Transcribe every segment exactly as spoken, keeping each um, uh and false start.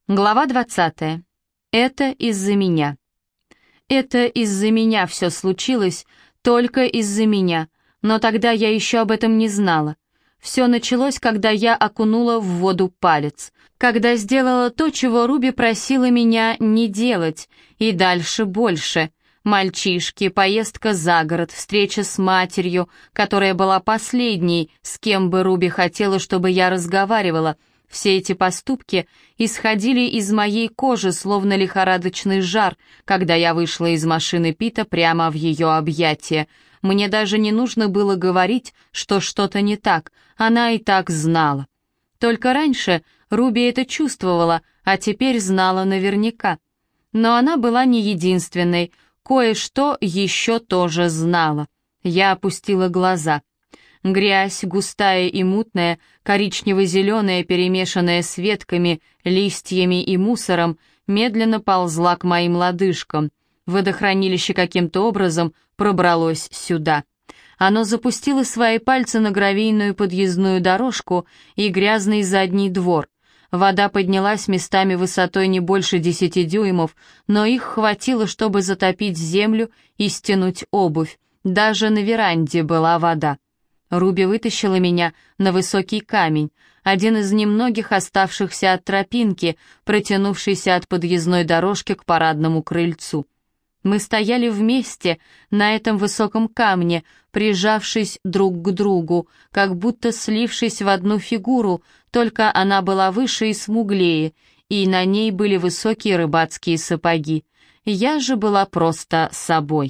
Глава двадцатая. Это из-за меня. Это из-за меня все случилось, только из-за меня, но тогда я еще об этом не знала. Все началось, когда я окунула в воду палец, когда сделала то, чего Руби просила меня не делать, и дальше больше. Мальчишки, поездка за город, встреча с матерью, которая была последней, с кем бы Руби хотела, чтобы я разговаривала. Все эти поступки исходили из моей кожи, словно лихорадочный жар, когда я вышла из машины Пита прямо в ее объятия. Мне даже не нужно было говорить, что что-то не так, она и так знала. Только раньше Руби это чувствовала, а теперь знала наверняка. Но она была не единственной, кое-что еще тоже знала. Я опустила глаза. Грязь, густая и мутная, коричнево-зеленая, перемешанная с ветками, листьями и мусором, медленно ползла к моим лодыжкам. Водохранилище каким-то образом пробралось сюда. Оно запустило свои пальцы на гравийную подъездную дорожку и грязный задний двор. Вода поднялась местами высотой не больше десяти дюймов, но их хватило, чтобы затопить землю и стянуть обувь. Даже на веранде была вода. Руби вытащила меня на высокий камень, один из немногих оставшихся от тропинки, протянувшейся от подъездной дорожки к парадному крыльцу. Мы стояли вместе на этом высоком камне, прижавшись друг к другу, как будто слившись в одну фигуру, только она была выше и смуглее, и на ней были высокие рыбацкие сапоги. Я же была просто собой.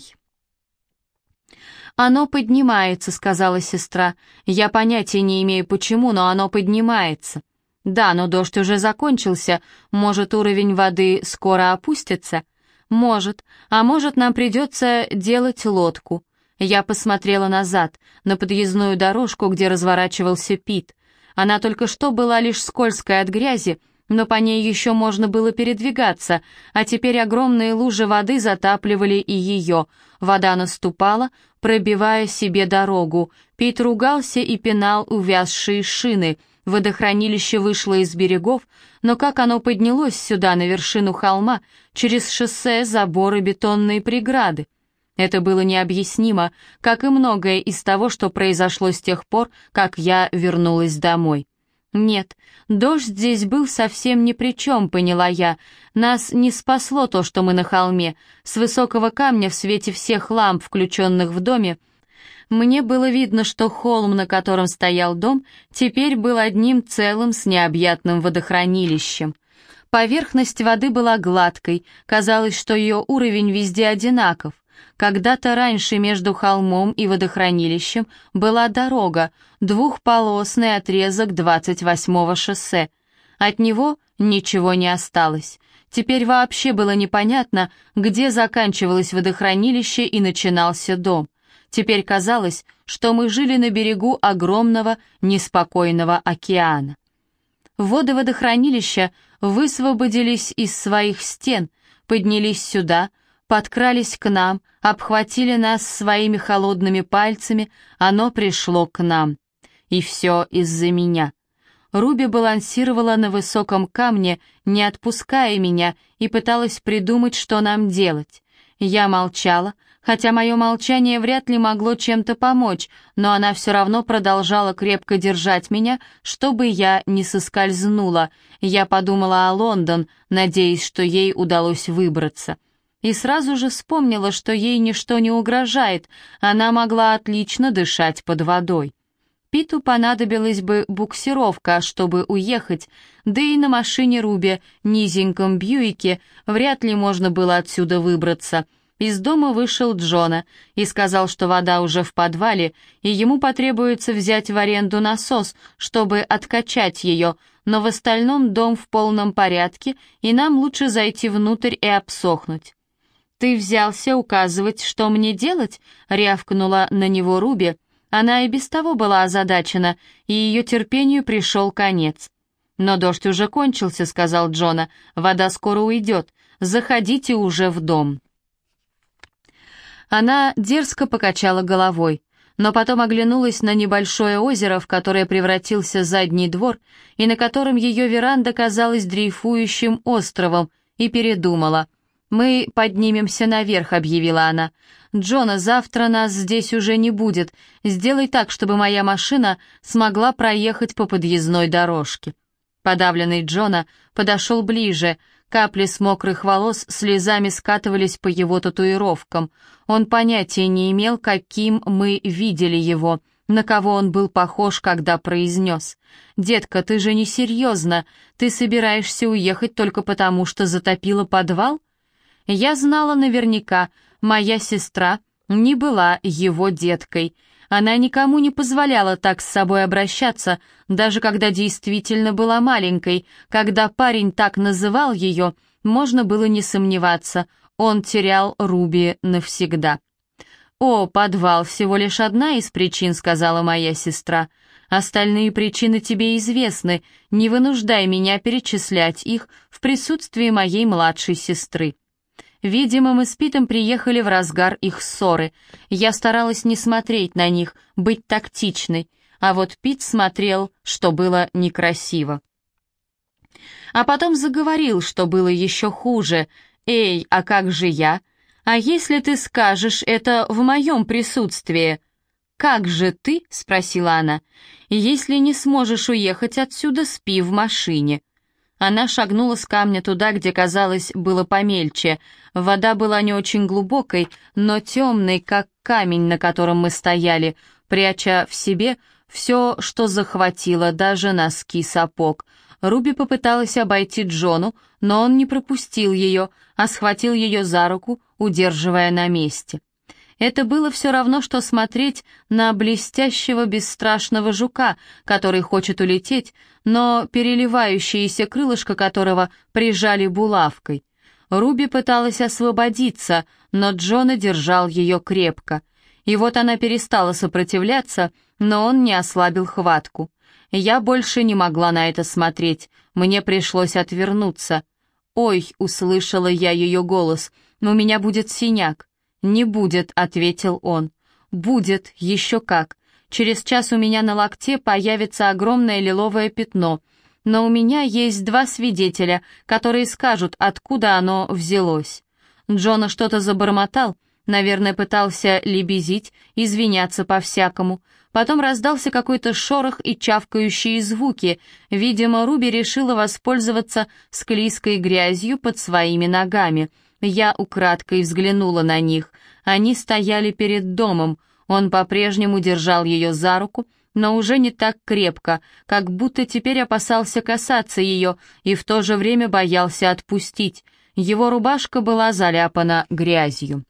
«Оно поднимается», — сказала сестра. «Я понятия не имею почему, но оно поднимается». «Да, но дождь уже закончился. Может, уровень воды скоро опустится?» «Может. А может, нам придется делать лодку». Я посмотрела назад, на подъездную дорожку, где разворачивался Пит. Она только что была лишь скользкой от грязи, но по ней еще можно было передвигаться, а теперь огромные лужи воды затапливали и ее. Вода наступала, пробивая себе дорогу. Пит ругался и пинал увязшие шины. Водохранилище вышло из берегов, но как оно поднялось сюда, на вершину холма, через шоссе, заборы, бетонные преграды? Это было необъяснимо, как и многое из того, что произошло с тех пор, как я вернулась домой. Нет, дождь здесь был совсем ни при чем, поняла я. Нас не спасло то, что мы на холме. С высокого камня в свете всех ламп, включенных в доме, мне было видно, что холм, на котором стоял дом, теперь был одним целым с необъятным водохранилищем. Поверхность воды была гладкой, казалось, что ее уровень везде одинаков. Когда-то раньше между холмом и водохранилищем была дорога, двухполосный отрезок двадцать восьмого шоссе. От него ничего не осталось. Теперь вообще было непонятно, где заканчивалось водохранилище и начинался дом. Теперь казалось, что мы жили на берегу огромного неспокойного океана. Воды водохранилища высвободились из своих стен, поднялись сюда, подкрались к нам, обхватили нас своими холодными пальцами, оно пришло к нам. И все из-за меня. Руби балансировала на высоком камне, не отпуская меня, и пыталась придумать, что нам делать. Я молчала, хотя мое молчание вряд ли могло чем-то помочь, но она все равно продолжала крепко держать меня, чтобы я не соскользнула. Я подумала о Лондон, надеясь, что ей удалось выбраться. И сразу же вспомнила, что ей ничто не угрожает, она могла отлично дышать под водой. Питу понадобилась бы буксировка, чтобы уехать, да и на машине Руби, низеньком Бьюике, вряд ли можно было отсюда выбраться. Из дома вышел Джона и сказал, что вода уже в подвале, и ему потребуется взять в аренду насос, чтобы откачать ее, но в остальном дом в полном порядке, и нам лучше зайти внутрь и обсохнуть. «Ты взялся указывать, что мне делать?» — рявкнула на него Руби. Она и без того была озадачена, и ее терпению пришел конец. «Но дождь уже кончился», — сказал Джона. «Вода скоро уйдет. Заходите уже в дом». Она дерзко покачала головой. но потом оглянулась на небольшое озеро, в которое превратился задний двор, и на котором ее веранда казалась дрейфующим островом, и передумала. «Мы поднимемся наверх», — объявила она. «Джона, завтра нас здесь уже не будет. Сделай так, чтобы моя машина смогла проехать по подъездной дорожке». Подавленный Джона подошел ближе. Капли с мокрых волос слезами скатывались по его татуировкам. Он понятия не имел, каким мы видели его, на кого он был похож, когда произнес: «Детка, ты же не серьезно? Ты собираешься уехать только потому, что затопила подвал?» Я знала наверняка, моя сестра не была его деткой. Она никому не позволяла так с собой обращаться, даже когда действительно была маленькой. Когда парень так называл ее, можно было не сомневаться, он терял Руби навсегда. «О, подвал всего лишь одна из причин», — сказала моя сестра. «Остальные причины тебе известны, не вынуждай меня перечислять их в присутствии моей младшей сестры». Видимо, мы с Питом приехали в разгар их ссоры. Я старалась не смотреть на них, быть тактичной, а вот Пит смотрел, что было некрасиво. А потом заговорил, что было еще хуже. «Эй, а как же я? А если ты скажешь это в моем присутствии?» «Как же ты?» — спросила она. «Если не сможешь уехать отсюда, спи в машине». Она шагнула с камня туда, где, казалось, было помельче. Вода была не очень глубокой, но темной, как камень, на котором мы стояли, пряча в себе все, что захватило, даже носки сапог. Руби попыталась обойти Джону, но он не пропустил ее, а схватил ее за руку, удерживая на месте. Это было все равно, что смотреть на блестящего бесстрашного жука, который хочет улететь, но переливающееся крылышко которого прижали булавкой. Руби пыталась освободиться, но Джона держал ее крепко. И вот она перестала сопротивляться, но он не ослабил хватку. Я больше не могла на это смотреть, мне пришлось отвернуться. «Ой», — услышала я ее голос, — «у меня будет синяк». «Не будет», — ответил он. «Будет, еще как. Через час у меня на локте появится огромное лиловое пятно, но у меня есть два свидетеля, которые скажут, откуда оно взялось». Джона что-то забормотал, наверное, пытался лебезить, извиняться по-всякому. Потом раздался какой-то шорох и чавкающие звуки. Видимо, Руби решила воспользоваться склизкой грязью под своими ногами. Я украдкой взглянула на них. Они стояли перед домом. Он по-прежнему держал ее за руку, но уже не так крепко, как будто теперь опасался касаться ее и в то же время боялся отпустить. Его рубашка была заляпана грязью.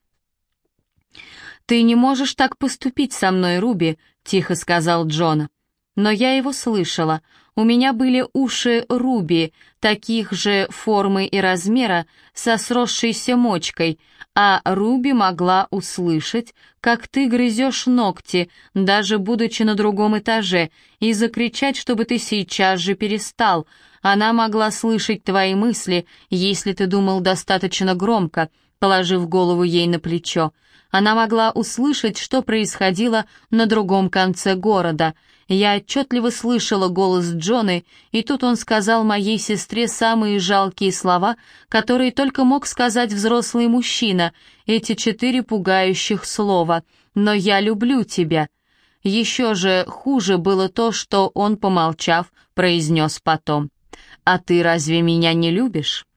«Ты не можешь так поступить со мной, Руби», — тихо сказал Джона. Но я его слышала. У меня были уши Руби, таких же формы и размера, со сросшейся мочкой, а Руби могла услышать, как ты грызешь ногти, даже будучи на другом этаже, и закричать, чтобы ты сейчас же перестал. Она могла слышать твои мысли, если ты думал достаточно громко, положив голову ей на плечо. Она могла услышать, что происходило на другом конце города. Я отчетливо слышала голос Джоны, и тут он сказал моей сестре самые жалкие слова, которые только мог сказать взрослый мужчина, эти четыре пугающих слова «но я люблю тебя». Еще же хуже было то, что он, помолчав, произнес потом «А ты разве меня не любишь?»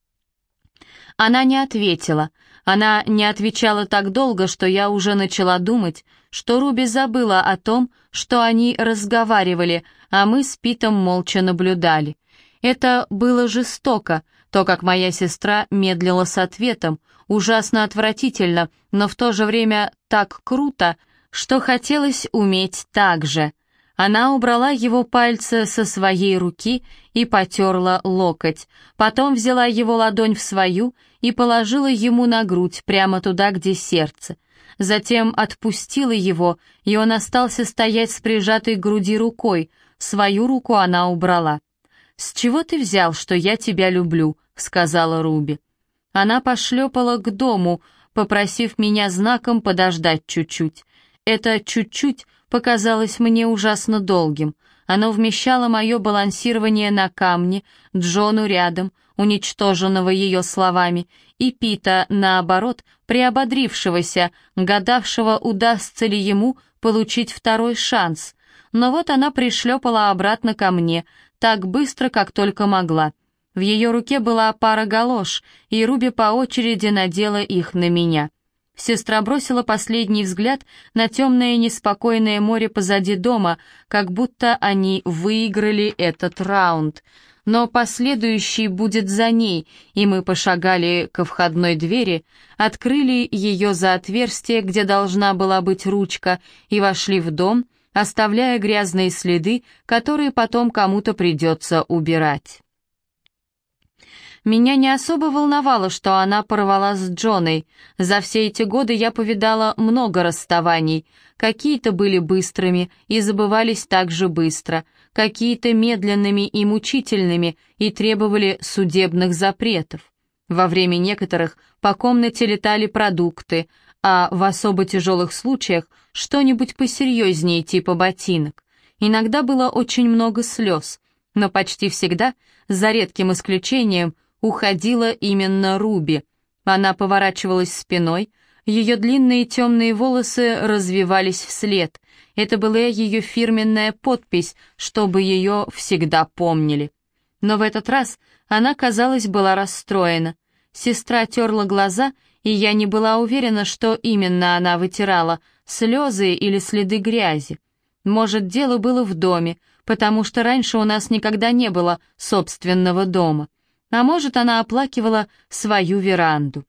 Она не ответила. Она не отвечала так долго, что я уже начала думать, что Руби забыла о том, что они разговаривали, а мы с Питом молча наблюдали. Это было жестоко, то, как моя сестра медлила с ответом, ужасно отвратительно, но в то же время так круто, что хотелось уметь так же. Она убрала его пальцы со своей руки и потерла локоть, потом взяла его ладонь в свою и положила ему на грудь, прямо туда, где сердце. Затем отпустила его, и он остался стоять с прижатой к груди рукой, свою руку она убрала. «С чего ты взял, что я тебя люблю?» — сказала Руби. Она пошлепала к дому, попросив меня знаком подождать чуть-чуть. Это чуть-чуть показалось мне ужасно долгим. Оно вмещало мое балансирование на камне, Джону рядом, уничтоженного ее словами, и Пита, наоборот, приободрившегося, гадавшего, удастся ли ему получить второй шанс. Но вот она пришлепала обратно ко мне, так быстро, как только могла. В ее руке была пара галош, и Руби по очереди надела их на меня. Сестра бросила последний взгляд на темное неспокойное море позади дома, как будто они выиграли этот раунд. Но последующий будет за ней, и мы пошагали ко входной двери, открыли ее за отверстие, где должна была быть ручка, и вошли в дом, оставляя грязные следы, которые потом кому-то придется убирать. Меня не особо волновало, что она порвала с Джоной. За все эти годы я повидала много расставаний. Какие-то были быстрыми и забывались так же быстро, какие-то медленными и мучительными и требовали судебных запретов. Во время некоторых по комнате летали продукты, а в особо тяжелых случаях что-нибудь посерьезнее типа ботинок. Иногда было очень много слез, но почти всегда, за редким исключением, уходила именно Руби. Она поворачивалась спиной, ее длинные темные волосы развивались вслед. Это была ее фирменная подпись, чтобы ее всегда помнили. Но в этот раз она, казалось, была расстроена. Сестра терла глаза, и я не была уверена, что именно она вытирала, слезы или следы грязи. Может, дело было в доме, потому что раньше у нас никогда не было собственного дома. А может, она оплакивала свою веранду.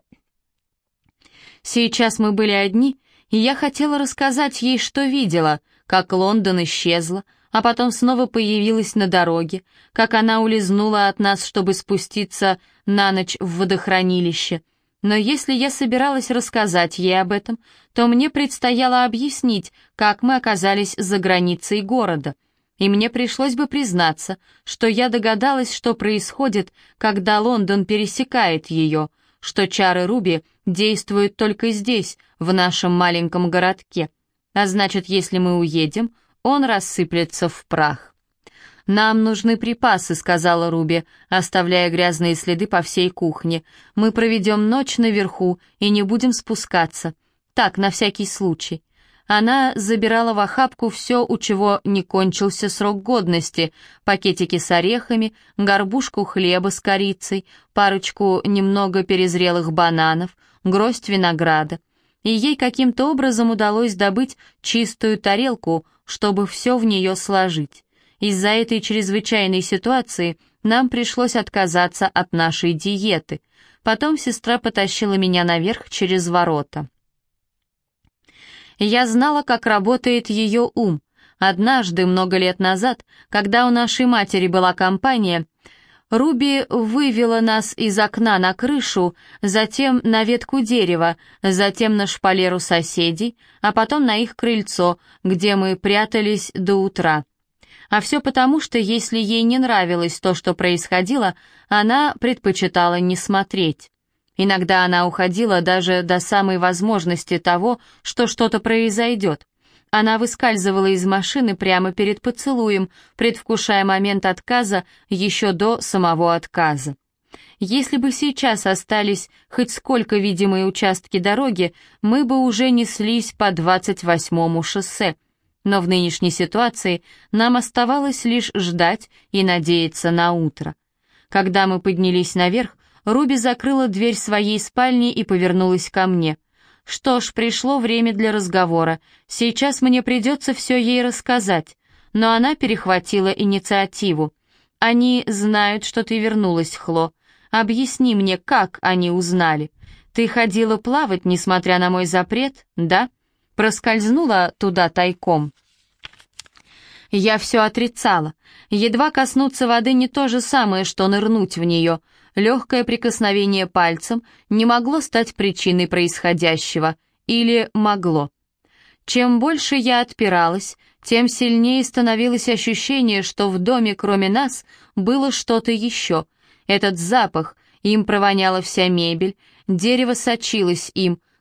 Сейчас мы были одни, и я хотела рассказать ей, что видела, как Лондон исчезла, а потом снова появилась на дороге, как она улизнула от нас, чтобы спуститься на ночь в водохранилище. Но если я собиралась рассказать ей об этом, то мне предстояло объяснить, как мы оказались за границей города. И мне пришлось бы признаться, что я догадалась, что происходит, когда Лондон пересекает ее, что чары Руби действуют только здесь, в нашем маленьком городке. А значит, если мы уедем, он рассыплется в прах. «Нам нужны припасы», — сказала Руби, оставляя грязные следы по всей кухне. «Мы проведем ночь наверху и не будем спускаться. Так, на всякий случай». Она забирала в охапку все, у чего не кончился срок годности: пакетики с орехами, горбушку хлеба с корицей, парочку немного перезрелых бананов, гроздь винограда. И ей каким-то образом удалось добыть чистую тарелку, чтобы все в нее сложить. Из-за этой чрезвычайной ситуации нам пришлось отказаться от нашей диеты. Потом сестра потащила меня наверх через ворота. Я знала, как работает ее ум. Однажды, много лет назад, когда у нашей матери была компания, Руби вывела нас из окна на крышу, затем на ветку дерева, затем на шпалеру соседей, а потом на их крыльцо, где мы прятались до утра. А все потому, что если ей не нравилось то, что происходило, она предпочитала не смотреть. Иногда она уходила даже до самой возможности того, что что-то произойдет. Она выскальзывала из машины прямо перед поцелуем, предвкушая момент отказа еще до самого отказа. Если бы сейчас остались хоть сколько видимые участки дороги, мы бы уже неслись по двадцать восьмому шоссе. Но в нынешней ситуации нам оставалось лишь ждать и надеяться на утро. Когда мы поднялись наверх, Руби закрыла дверь своей спальни и повернулась ко мне. «Что ж, пришло время для разговора. Сейчас мне придется все ей рассказать». Но она перехватила инициативу. «Они знают, что ты вернулась, Хло. Объясни мне, как они узнали? Ты ходила плавать, несмотря на мой запрет, да? Проскользнула туда тайком?» Я все отрицала. Едва коснуться воды не то же самое, что нырнуть в нее. Легкое прикосновение пальцем не могло стать причиной происходящего. Или могло. Чем больше я отпиралась, тем сильнее становилось ощущение, что в доме кроме нас было что-то еще. Этот запах, им провоняла вся мебель, дерево сочилось им,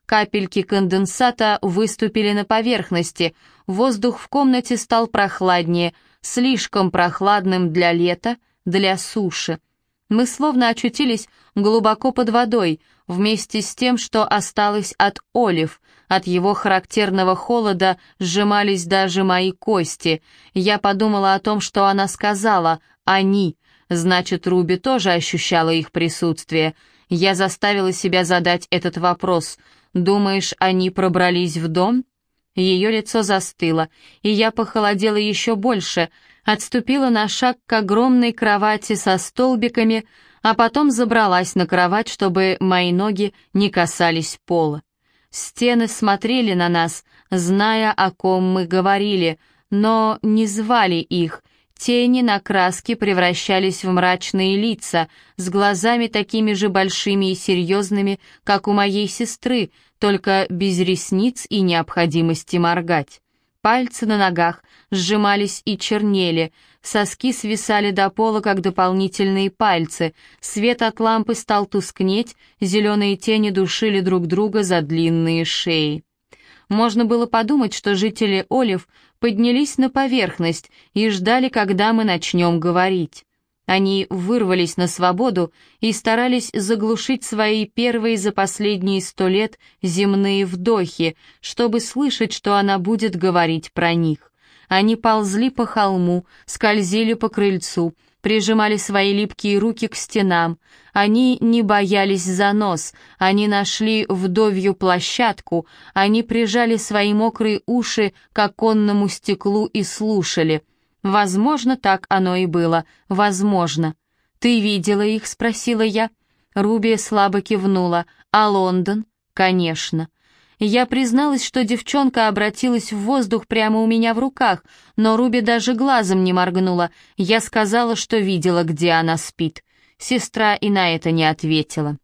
Капельки конденсата выступили на поверхности, воздух в комнате стал прохладнее, слишком прохладным для лета, для суши. Мы словно очутились глубоко под водой, вместе с тем, что осталось от Олив. От его характерного холода сжимались даже мои кости. Я подумала о том, что она сказала «они». Значит, Руби тоже ощущала их присутствие. Я заставила себя задать этот вопрос. «Думаешь, они пробрались в дом?» Ее лицо застыло, и я похолодела еще больше, отступила на шаг к огромной кровати со столбиками, а потом забралась на кровать, чтобы мои ноги не касались пола. Стены смотрели на нас, зная, о ком мы говорили, но не звали их. Тени на краске превращались в мрачные лица, с глазами такими же большими и серьезными, как у моей сестры, только без ресниц и необходимости моргать. Пальцы на ногах сжимались и чернели, соски свисали до пола, как дополнительные пальцы, свет от лампы стал тускнеть, зеленые тени душили друг друга за длинные шеи. Можно было подумать, что жители Олив поднялись на поверхность и ждали, когда мы начнем говорить. Они вырвались на свободу и старались заглушить свои первые за последние сто лет земные вдохи, чтобы слышать, что она будет говорить про них. Они ползли по холму, скользили по крыльцу, прижимали свои липкие руки к стенам. Они не боялись за нос, они нашли вдовью площадку, они прижали свои мокрые уши к оконному стеклу и слушали. Возможно, так оно и было, возможно. «Ты видела их?» — спросила я. Руби слабо кивнула. «А Лондон?» «Конечно». Я призналась, что девчонка обратилась в воздух прямо у меня в руках, но Руби даже глазом не моргнула. Я сказала, что видела, где она спит. Сестра и на это не ответила.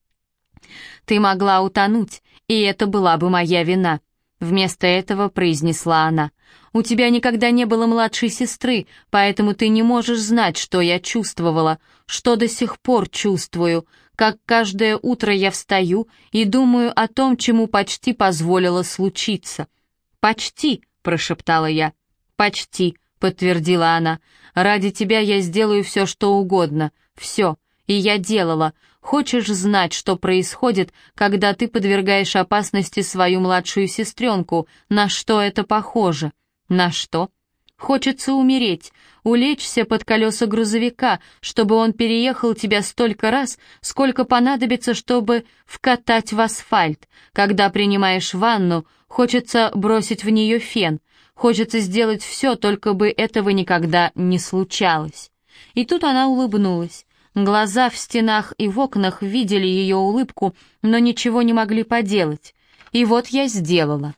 «Ты могла утонуть, и это была бы моя вина», — вместо этого произнесла она. «У тебя никогда не было младшей сестры, поэтому ты не можешь знать, что я чувствовала, что до сих пор чувствую, как каждое утро я встаю и думаю о том, чему почти позволила случиться». «Почти», — прошептала я. «Почти», — подтвердила она. «Ради тебя я сделаю все, что угодно. Все. И я делала. Хочешь знать, что происходит, когда ты подвергаешь опасности свою младшую сестренку? На что это похоже?» «На что?» «Хочется умереть, улечься под колеса грузовика, чтобы он переехал тебя столько раз, сколько понадобится, чтобы вкатать в асфальт. Когда принимаешь ванну, хочется бросить в нее фен. Хочется сделать все, только бы этого никогда не случалось». И тут она улыбнулась. Глаза в стенах и в окнах видели ее улыбку, но ничего не могли поделать. И вот я сделала.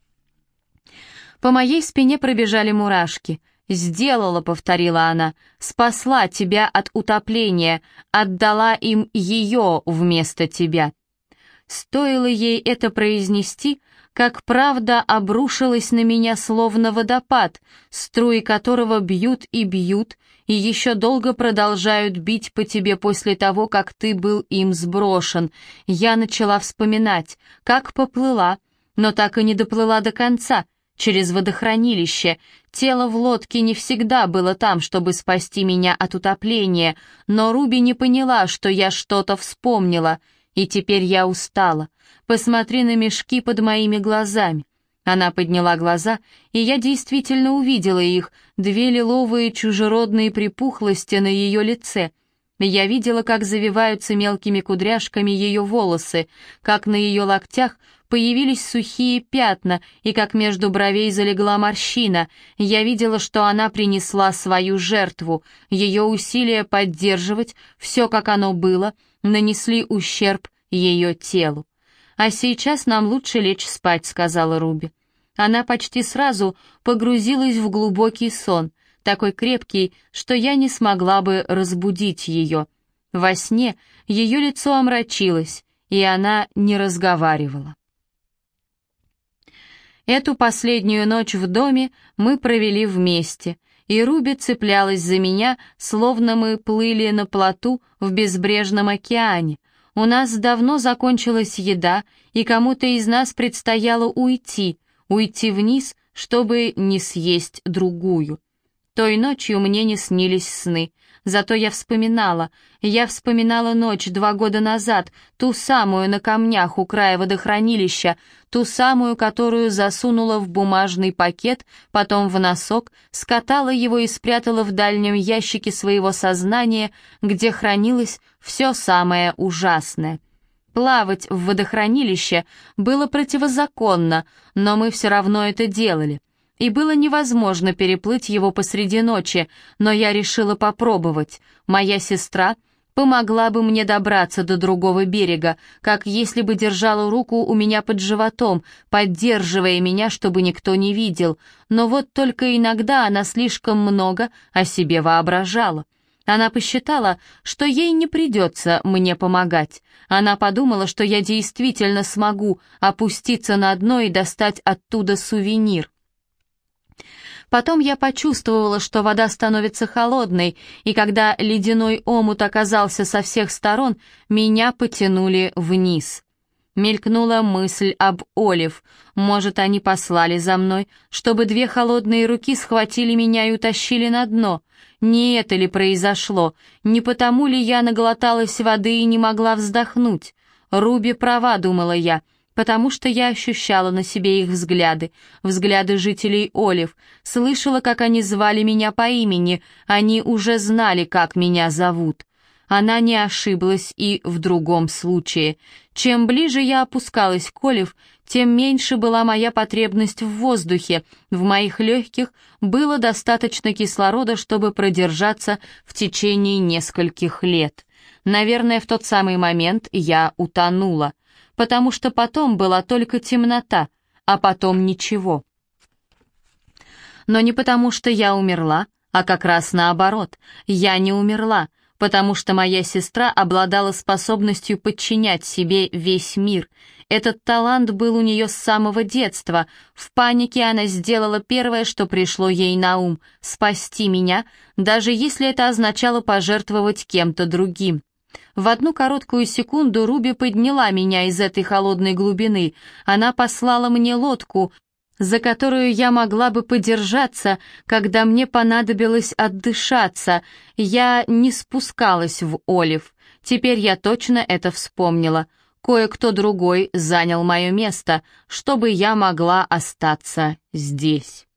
По моей спине пробежали мурашки. «Сделала», — повторила она, — «спасла тебя от утопления, отдала им ее вместо тебя». Стоило ей это произнести, как правда обрушилась на меня словно водопад, струи которого бьют и бьют, и еще долго продолжают бить по тебе после того, как ты был им сброшен. Я начала вспоминать, как поплыла, но так и не доплыла до конца, через водохранилище. Тело в лодке не всегда было там, чтобы спасти меня от утопления, но Руби не поняла, что я что-то вспомнила, и теперь я устала. Посмотри на мешки под моими глазами. Она подняла глаза, и я действительно увидела их, две лиловые чужеродные припухлости на ее лице. Я видела, как завиваются мелкими кудряшками ее волосы, как на ее локтях появились сухие пятна, и как между бровей залегла морщина. Я видела, что она принесла свою жертву. Ее усилия поддерживать все, как оно было, нанесли ущерб ее телу. «А сейчас нам лучше лечь спать», — сказала Руби. Она почти сразу погрузилась в глубокий сон, такой крепкий, что я не смогла бы разбудить ее. Во сне ее лицо омрачилось, и она не разговаривала. Эту последнюю ночь в доме мы провели вместе, и Руби цеплялась за меня, словно мы плыли на плоту в безбрежном океане. У нас давно закончилась еда, и кому-то из нас предстояло уйти, уйти вниз, чтобы не съесть другую. Той ночью мне не снились сны, зато я вспоминала, я вспоминала ночь два года назад, ту самую на камнях у края водохранилища, ту самую, которую засунула в бумажный пакет, потом в носок, скатала его и спрятала в дальнем ящике своего сознания, где хранилось все самое ужасное. Плавать в водохранилище было противозаконно, но мы все равно это делали. И было невозможно переплыть его посреди ночи, но я решила попробовать. Моя сестра помогла бы мне добраться до другого берега, как если бы держала руку у меня под животом, поддерживая меня, чтобы никто не видел. Но вот только иногда она слишком много о себе воображала. Она посчитала, что ей не придется мне помогать. Она подумала, что я действительно смогу опуститься на дно и достать оттуда сувенир. Потом я почувствовала, что вода становится холодной, и когда ледяной омут оказался со всех сторон, меня потянули вниз. Мелькнула мысль об Олив. Может, они послали за мной, чтобы две холодные руки схватили меня и утащили на дно. Не это ли произошло? Не потому ли я наглоталась воды и не могла вздохнуть? Руби права, думала я, потому что я ощущала на себе их взгляды, взгляды жителей Олив, слышала, как они звали меня по имени, они уже знали, как меня зовут. Она не ошиблась и в другом случае. Чем ближе я опускалась к Олив, тем меньше была моя потребность в воздухе, в моих легких было достаточно кислорода, чтобы продержаться в течение нескольких лет. Наверное, в тот самый момент я утонула, потому что потом была только темнота, а потом ничего. Но не потому что я умерла, а как раз наоборот, я не умерла, потому что моя сестра обладала способностью подчинять себе весь мир. Этот талант был у нее с самого детства. В панике она сделала первое, что пришло ей на ум — спасти меня, даже если это означало пожертвовать кем-то другим. В одну короткую секунду Руби подняла меня из этой холодной глубины. Она послала мне лодку, за которую я могла бы подержаться, когда мне понадобилось отдышаться. Я не спускалась в Олив. Теперь я точно это вспомнила. Кое-кто другой занял мое место, чтобы я могла остаться здесь.